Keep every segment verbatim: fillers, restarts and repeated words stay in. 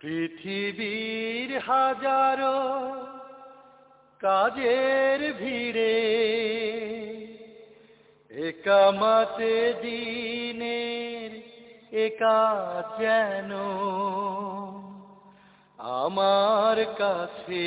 পৃথিবীর হাজারো কাজের ভিড়ে একা মাতে দিনের একা যেন আমার কাছে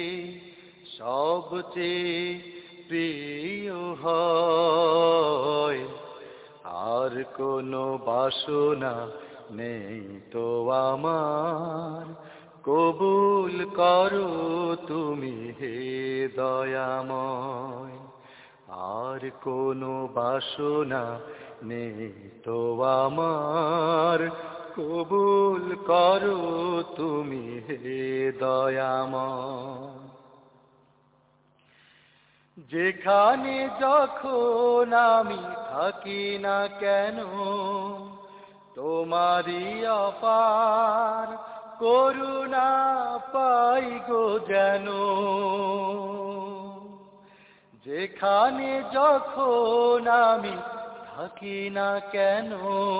সবচেয়ে প্রিয় হয়। আর কোনো বাসনা নেই তো আমার, কবুল করো তুমি হে দয়াময়। আর কোনো বাসনা নেই তো আমার, কবুল করো তুমি হে দয়াময়। যেখানে যখন আমি থাকি না কেন, তোমারই অপার করুণা পাই গো যেন। যেখানে যখন আমি থাকি না কেন,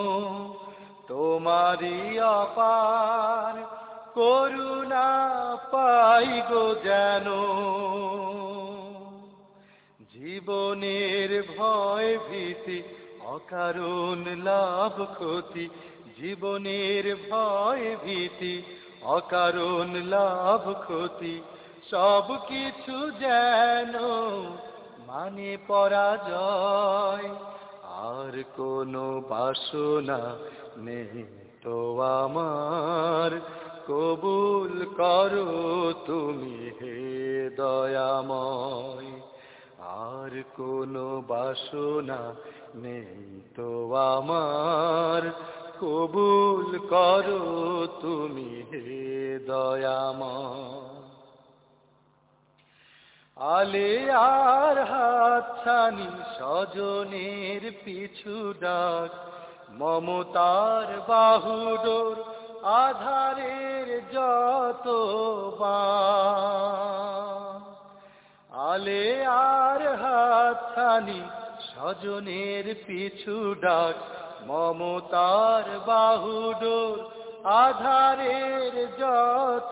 তোমারই অপার করুণা পাই গো যেন। জীবনের ভয় ভীতি অকারণ লাভ ক্ষতি, জীবনের ভয় ভীতি অকারণ লাভ ক্ষতি, সব কিছু যেন মানে পরাজয়। আর কোনো বাসনা নেই তো আমার, কবুল করো তুমি হে দয়াময়। আর কোনো বাসনা নেই তো আমার, কবুল করো তুমি হে দয়াময়। আলে আর হাতছানি স্বজনের পিছু ডাক, মমতার বাহুডোর আধারের যত বাঁক। আলে আর হাতছানি স্বজনের পিছু ডাক, মমতার বাহুডোর আধারের যত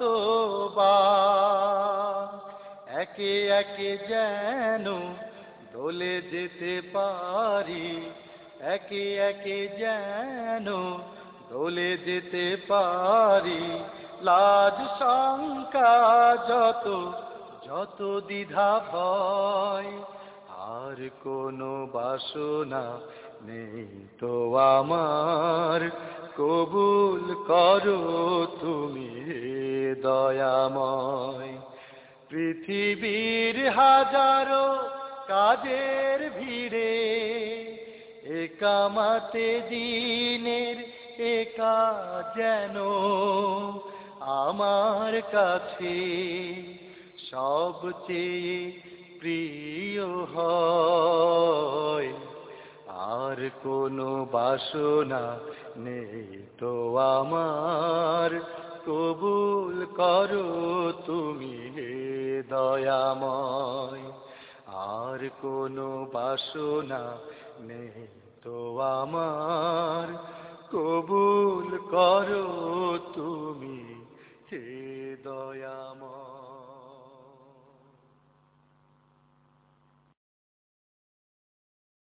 বাঁক। একে একে যেন দোলে যেতে পারি, একে একে যেন দোলে যেতে পারি। লাজ শঙ্কা যত যত দ্বিধা ভয়, আর কোনো বাসনা নেই তো আমার, কবুল করো তুমি হে দয়াময়। পৃথিবীর হাজারো কাজের ভিড়ে একা মাতে দিনের একা যেন আমার কাছে সবচেয়ে প্রিয় হয়। আর কোনো বাসনা নেই তো আমার, কবুল করো তুমি হে দয়াময়। আর কোনো বাসনা নেই তো আমার, কবুল করো তুমি হে দয়াময়।